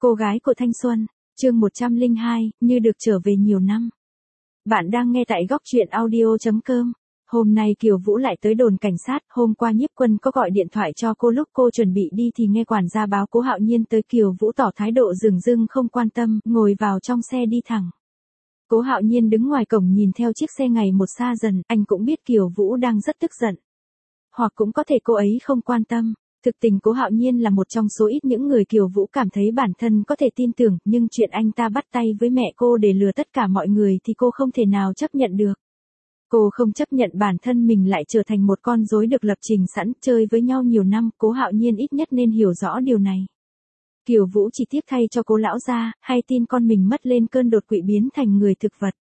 Cô gái của thanh xuân, chương 102, như được trở về nhiều năm. Bạn đang nghe tại góc truyện audio.com. Hôm nay Kiều Vũ lại tới đồn cảnh sát, hôm qua Nhiếp Quân có gọi điện thoại cho cô lúc cô chuẩn bị đi thì nghe quản gia báo Cố Hạo Nhiên tới, Kiều Vũ tỏ thái độ dửng dưng không quan tâm, ngồi vào trong xe đi thẳng. Cố Hạo Nhiên đứng ngoài cổng nhìn theo chiếc xe ngày một xa dần, anh cũng biết Kiều Vũ đang rất tức giận. Hoặc cũng có thể cô ấy không quan tâm. Thực tình Cố Hạo Nhiên là một trong số ít những người Kiều Vũ cảm thấy bản thân có thể tin tưởng, nhưng chuyện anh ta bắt tay với mẹ cô để lừa tất cả mọi người thì cô không thể nào chấp nhận được. Cô không chấp nhận bản thân mình lại trở thành một con rối được lập trình sẵn, chơi với nhau nhiều năm, Cố Hạo Nhiên ít nhất nên hiểu rõ điều này. Kiều Vũ chỉ tiếc thay cho Cố lão gia, hay tin con mình mất lên cơn đột quỵ biến thành người thực vật.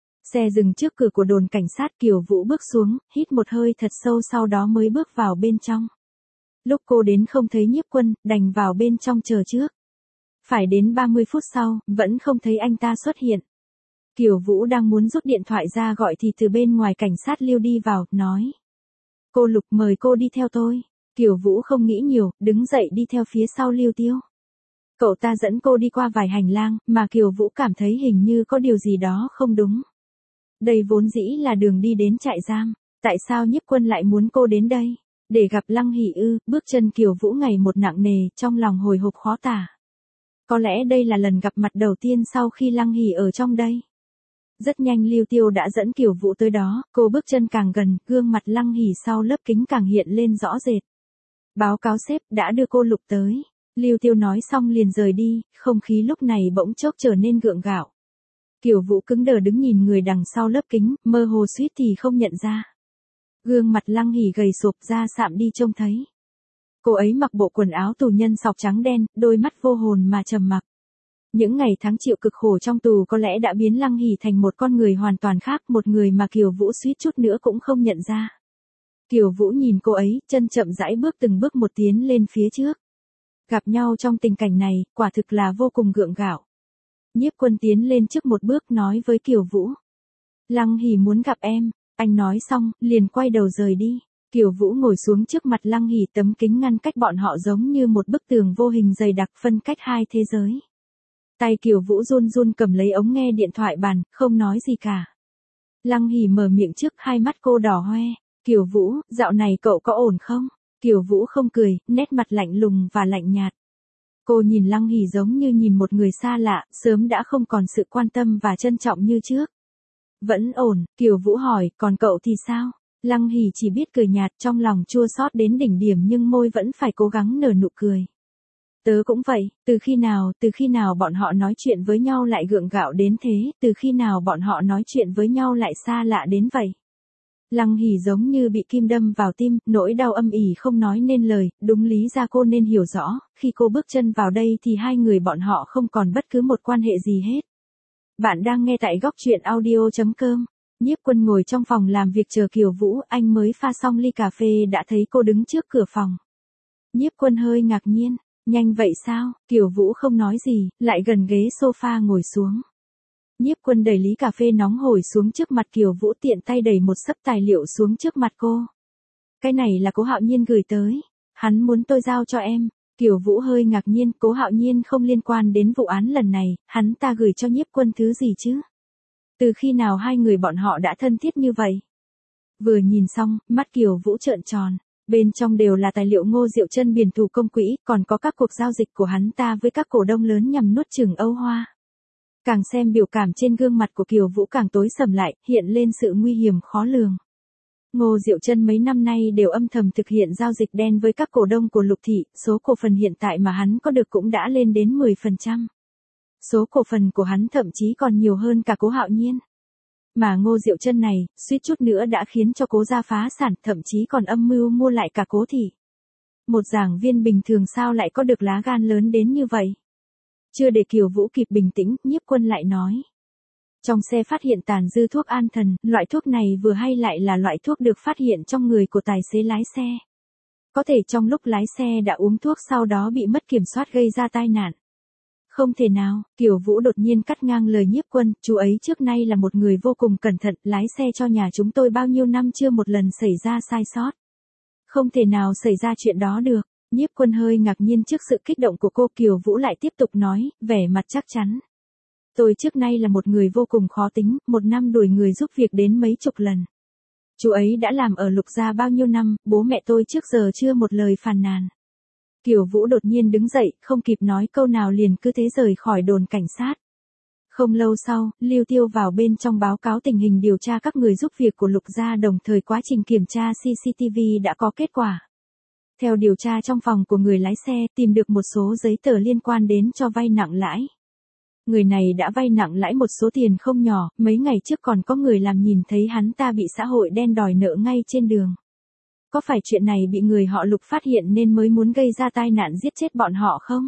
Xe dừng trước cửa của đồn cảnh sát, Kiều Vũ bước xuống, hít một hơi thật sâu sau đó mới bước vào bên trong. Lúc cô đến không thấy Nhiếp Quân, đành vào bên trong chờ trước. Phải đến 30 phút sau, vẫn không thấy anh ta xuất hiện. Kiều Vũ đang muốn rút điện thoại ra gọi thì từ bên ngoài cảnh sát Lưu đi vào, nói. Cô Lục, mời cô đi theo tôi. Kiều Vũ không nghĩ nhiều, đứng dậy đi theo phía sau Lưu Tiêu. Cậu ta dẫn cô đi qua vài hành lang, mà Kiều Vũ cảm thấy hình như có điều gì đó không đúng. Đây vốn dĩ là đường đi đến trại giam, tại sao Nhiếp Quân lại muốn cô đến đây? Để gặp Lăng Hỷ ư? Bước chân Kiều Vũ ngày một nặng nề, trong lòng hồi hộp khó tả. Có lẽ đây là lần gặp mặt đầu tiên sau khi Lăng Hỷ ở trong đây. Rất nhanh Lưu Tiêu đã dẫn Kiều Vũ tới đó, cô bước chân càng gần, gương mặt Lăng Hỷ sau lớp kính càng hiện lên rõ rệt. Báo cáo sếp, đã đưa cô Lục tới. Lưu Tiêu nói xong liền rời đi, không khí lúc này bỗng chốc trở nên gượng gạo. Kiều Vũ cứng đờ đứng nhìn người đằng sau lớp kính, mơ hồ suýt thì không nhận ra. Gương mặt Lăng Hỷ gầy sụp ra sạm đi trông thấy. Cô ấy mặc bộ quần áo tù nhân sọc trắng đen, đôi mắt vô hồn mà trầm mặc. Những ngày tháng chịu cực khổ trong tù có lẽ đã biến Lăng Hỷ thành một con người hoàn toàn khác, một người mà Kiều Vũ suýt chút nữa cũng không nhận ra. Kiều Vũ nhìn cô ấy, chân chậm rãi bước từng bước một tiến lên phía trước. Gặp nhau trong tình cảnh này, quả thực là vô cùng gượng gạo. Nhiếp Quân tiến lên trước một bước nói với Kiều Vũ. Lăng Hỷ muốn gặp em. Anh nói xong, liền quay đầu rời đi. Kiều Vũ ngồi xuống trước mặt Lăng Hỷ, tấm kính ngăn cách bọn họ giống như một bức tường vô hình dày đặc phân cách hai thế giới. Tay Kiều Vũ run run cầm lấy ống nghe điện thoại bàn, không nói gì cả. Lăng Hỷ mở miệng trước, hai mắt cô đỏ hoe. Kiều Vũ, dạo này cậu có ổn không? Kiều Vũ không cười, nét mặt lạnh lùng và lạnh nhạt. Cô nhìn Lăng Hỷ giống như nhìn một người xa lạ, sớm đã không còn sự quan tâm và trân trọng như trước. Vẫn ổn, Kiều Vũ hỏi, còn cậu thì sao? Lăng Hỷ chỉ biết cười nhạt, trong lòng chua xót đến đỉnh điểm nhưng môi vẫn phải cố gắng nở nụ cười. Tớ cũng vậy, từ khi nào bọn họ nói chuyện với nhau lại gượng gạo đến thế, từ khi nào bọn họ nói chuyện với nhau lại xa lạ đến vậy. Lăng Hỷ giống như bị kim đâm vào tim, nỗi đau âm ỉ không nói nên lời, đúng lý ra cô nên hiểu rõ, khi cô bước chân vào đây thì hai người bọn họ không còn bất cứ một quan hệ gì hết. Bạn đang nghe tại góc truyện audio.com. Nhiếp Quân ngồi trong phòng làm việc chờ Kiều Vũ, anh mới pha xong ly cà phê đã thấy cô đứng trước cửa phòng. Nhiếp Quân hơi ngạc nhiên, nhanh vậy sao? Kiều Vũ không nói gì, lại gần ghế sofa ngồi xuống. Nhiếp Quân đẩy ly cà phê nóng hổi xuống trước mặt Kiều Vũ, tiện tay đẩy một xấp tài liệu xuống trước mặt cô. Cái này là Cố Hạo Nhiên gửi tới, hắn muốn tôi giao cho em. Kiều Vũ hơi ngạc nhiên, Cố Hạo Nhiên không liên quan đến vụ án lần này, hắn ta gửi cho Nhiếp Quân thứ gì chứ? Từ khi nào hai người bọn họ đã thân thiết như vậy? Vừa nhìn xong, mắt Kiều Vũ trợn tròn, bên trong đều là tài liệu Ngô Diệu Trân biển thủ công quỹ, còn có các cuộc giao dịch của hắn ta với các cổ đông lớn nhằm nuốt chửng Âu Hoa. Càng xem biểu cảm trên gương mặt của Kiều Vũ càng tối sầm lại, hiện lên sự nguy hiểm khó lường. Ngô Diệu Trân mấy năm nay đều âm thầm thực hiện giao dịch đen với các cổ đông của Lục Thị, số cổ phần hiện tại mà hắn có được cũng đã lên đến 10%. Số cổ phần của hắn thậm chí còn nhiều hơn cả Cố Hạo Nhiên. Mà Ngô Diệu Trân này, suýt chút nữa đã khiến cho Cố gia phá sản, thậm chí còn âm mưu mua lại cả Cố Thị. Một giảng viên bình thường sao lại có được lá gan lớn đến như vậy? Chưa để Kiều Vũ kịp bình tĩnh, Nhiếp Quân lại nói. Trong xe phát hiện tàn dư thuốc an thần, loại thuốc này vừa hay lại là loại thuốc được phát hiện trong người của tài xế lái xe. Có thể trong lúc lái xe đã uống thuốc sau đó bị mất kiểm soát gây ra tai nạn. Không thể nào, Kiều Vũ đột nhiên cắt ngang lời Nhiếp Quân, chú ấy trước nay là một người vô cùng cẩn thận, lái xe cho nhà chúng tôi bao nhiêu năm chưa một lần xảy ra sai sót. Không thể nào xảy ra chuyện đó được. Nhiếp Quân hơi ngạc nhiên trước sự kích động của cô. Kiều Vũ lại tiếp tục nói, vẻ mặt chắc chắn. Tôi trước nay là một người vô cùng khó tính, một năm đuổi người giúp việc đến mấy chục lần. Chú ấy đã làm ở Lục gia bao nhiêu năm, bố mẹ tôi trước giờ chưa một lời phàn nàn. Kiều Vũ đột nhiên đứng dậy, không kịp nói câu nào liền cứ thế rời khỏi đồn cảnh sát. Không lâu sau, Lưu Tiêu vào bên trong báo cáo tình hình điều tra các người giúp việc của Lục gia, đồng thời quá trình kiểm tra CCTV đã có kết quả. Theo điều tra trong phòng của người lái xe, tìm được một số giấy tờ liên quan đến cho vay nặng lãi. Người này đã vay nặng lãi một số tiền không nhỏ, mấy ngày trước còn có người làm nhìn thấy hắn ta bị xã hội đen đòi nợ ngay trên đường. Có phải chuyện này bị người họ Lục phát hiện nên mới muốn gây ra tai nạn giết chết bọn họ không?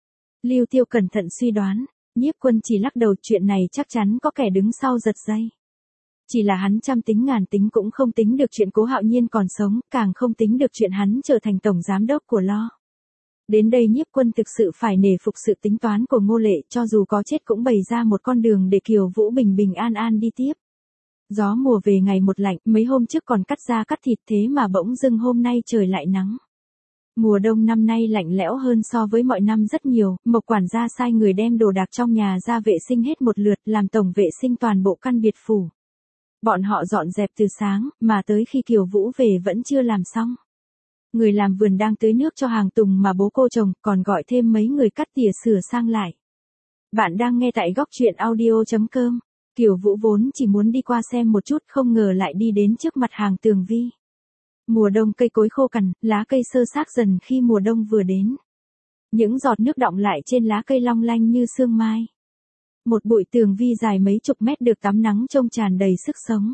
Lưu Tiêu cẩn thận suy đoán. Nhiếp Quân chỉ lắc đầu, chuyện này chắc chắn có kẻ đứng sau giật dây. Chỉ là hắn trăm tính ngàn tính cũng không tính được chuyện Cố Hạo Nhiên còn sống, càng không tính được chuyện hắn trở thành tổng giám đốc của Lo. Đến đây Nhiếp Quân thực sự phải nể phục sự tính toán của Ngô Lệ, cho dù có chết cũng bày ra một con đường để Kiều Vũ bình bình an an đi tiếp. Gió mùa về ngày một lạnh, mấy hôm trước còn cắt da cắt thịt, thế mà bỗng dưng hôm nay trời lại nắng. Mùa đông năm nay lạnh lẽo hơn so với mọi năm rất nhiều, Mộc quản gia sai người đem đồ đạc trong nhà ra vệ sinh hết một lượt, làm tổng vệ sinh toàn bộ căn biệt phủ. Bọn họ dọn dẹp từ sáng, mà tới khi Kiều Vũ về vẫn chưa làm xong. Người làm vườn đang tưới nước cho hàng tùng mà bố cô trồng, còn gọi thêm mấy người cắt tỉa sửa sang lại. Bạn đang nghe tại góc truyện audio.com. Kiều Vũ vốn chỉ muốn đi qua xem một chút, không ngờ lại đi đến trước mặt hàng Tường Vi. Mùa đông cây cối khô cằn, lá cây xơ xác dần khi mùa đông vừa đến. Những giọt nước đọng lại trên lá cây long lanh như sương mai. Một bụi tường vi dài mấy chục mét được tắm nắng trông tràn đầy sức sống.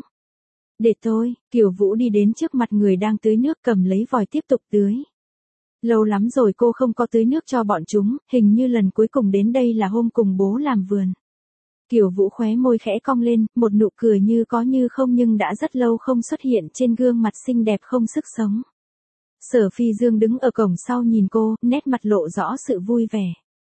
Để tôi, Kiều Vũ đi đến trước mặt người đang tưới nước, cầm lấy vòi tiếp tục tưới. Lâu lắm rồi cô không có tưới nước cho bọn chúng, hình như lần cuối cùng đến đây là hôm cùng bố làm vườn. Kiều Vũ khóe môi khẽ cong lên, một nụ cười như có như không nhưng đã rất lâu không xuất hiện trên gương mặt xinh đẹp không sức sống. Sở Phi Dương đứng ở cổng sau nhìn cô, nét mặt lộ rõ sự vui vẻ.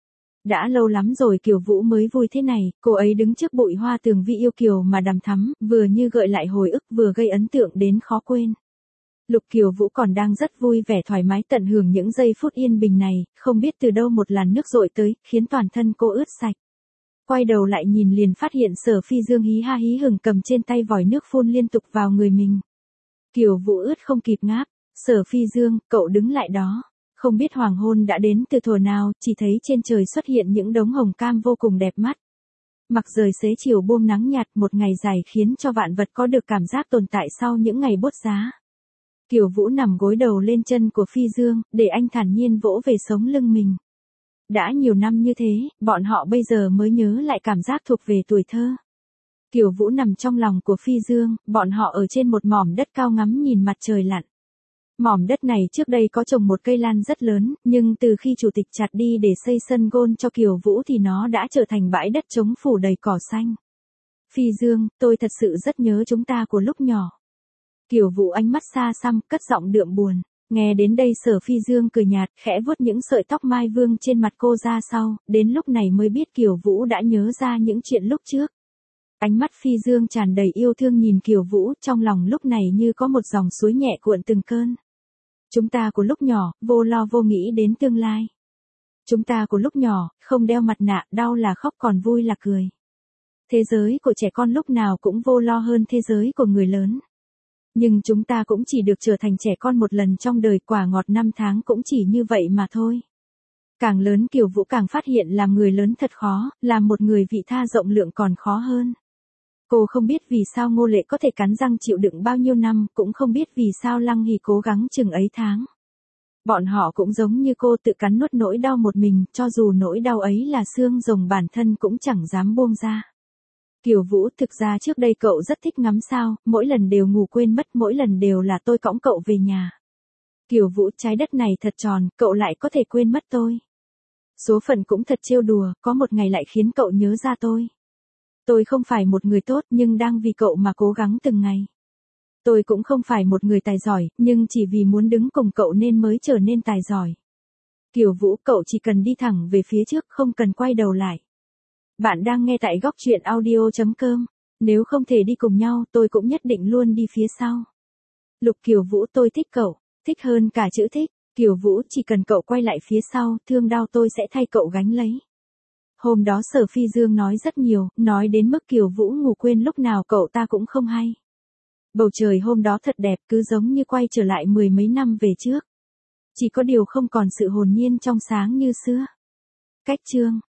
Đã lâu lắm rồi Kiều Vũ mới vui thế này, cô ấy đứng trước bụi hoa Tường Vi yêu kiều mà đằm thắm, vừa như gợi lại hồi ức vừa gây ấn tượng đến khó quên. Lục Kiều Vũ còn đang rất vui vẻ thoải mái tận hưởng những giây phút yên bình này, không biết từ đâu một làn nước dội tới, khiến toàn thân cô ướt sạch. Quay đầu lại nhìn liền phát hiện Sở Phi Dương hí ha hí hửng cầm trên tay vòi nước phun liên tục vào người mình. Kiều Vũ ướt không kịp ngáp. Sở Phi Dương, cậu đứng lại đó. Không biết hoàng hôn đã đến từ thuở nào, chỉ thấy trên trời xuất hiện những đống hồng cam vô cùng đẹp mắt. Mặc rời xế chiều buông nắng nhạt, một ngày dài khiến cho vạn vật có được cảm giác tồn tại sau những ngày bốt giá. Kiều Vũ nằm gối đầu lên chân của Phi Dương, để anh thản nhiên vỗ về sống lưng mình. Đã nhiều năm như thế, bọn họ bây giờ mới nhớ lại cảm giác thuộc về tuổi thơ. Kiều Vũ nằm trong lòng của Phi Dương, bọn họ ở trên một mỏm đất cao ngắm nhìn mặt trời lặn. Mỏm đất này trước đây có trồng một cây lan rất lớn, nhưng từ khi chủ tịch chặt đi để xây sân golf cho Kiều Vũ thì nó đã trở thành bãi đất trống phủ đầy cỏ xanh. Phi Dương, tôi thật sự rất nhớ chúng ta của lúc nhỏ. Kiều Vũ ánh mắt xa xăm, cất giọng đượm buồn. Nghe đến đây Sở Phi Dương cười nhạt, khẽ vuốt những sợi tóc mai vương trên mặt cô ra sau, đến lúc này mới biết Kiều Vũ đã nhớ ra những chuyện lúc trước. Ánh mắt Phi Dương tràn đầy yêu thương nhìn Kiều Vũ, trong lòng lúc này như có một dòng suối nhẹ cuộn từng cơn. Chúng ta của lúc nhỏ, vô lo vô nghĩ đến tương lai. Chúng ta của lúc nhỏ, không đeo mặt nạ, đau là khóc còn vui là cười. Thế giới của trẻ con lúc nào cũng vô lo hơn thế giới của người lớn. Nhưng chúng ta cũng chỉ được trở thành trẻ con một lần trong đời, quả ngọt năm tháng cũng chỉ như vậy mà thôi. Càng lớn Kiều Vũ càng phát hiện làm người lớn thật khó, làm một người vị tha rộng lượng còn khó hơn. Cô không biết vì sao Ngô Lệ có thể cắn răng chịu đựng bao nhiêu năm, cũng không biết vì sao Lăng Hỉ cố gắng chừng ấy tháng. Bọn họ cũng giống như cô tự cắn nuốt nỗi đau một mình, cho dù nỗi đau ấy là xương rồng bản thân cũng chẳng dám buông ra. Kiều Vũ, thực ra trước đây cậu rất thích ngắm sao, mỗi lần đều ngủ quên mất, mỗi lần đều là tôi cõng cậu về nhà. Kiều Vũ, trái đất này thật tròn, cậu lại có thể quên mất tôi. Số phận cũng thật trêu đùa, có một ngày lại khiến cậu nhớ ra tôi. Tôi không phải một người tốt nhưng đang vì cậu mà cố gắng từng ngày. Tôi cũng không phải một người tài giỏi, nhưng chỉ vì muốn đứng cùng cậu nên mới trở nên tài giỏi. Kiều Vũ, cậu chỉ cần đi thẳng về phía trước, không cần quay đầu lại. Bạn đang nghe tại góc truyện audio.com. Nếu không thể đi cùng nhau, tôi cũng nhất định luôn đi phía sau. Lục Kiều Vũ, tôi thích cậu, thích hơn cả chữ thích. Kiều Vũ, chỉ cần cậu quay lại phía sau, thương đau tôi sẽ thay cậu gánh lấy. Hôm đó Sở Phi Dương nói rất nhiều, nói đến mức Kiều Vũ ngủ quên lúc nào cậu ta cũng không hay. Bầu trời hôm đó thật đẹp, cứ giống như quay trở lại mười mấy năm về trước. Chỉ có điều không còn sự hồn nhiên trong sáng như xưa. Cách chương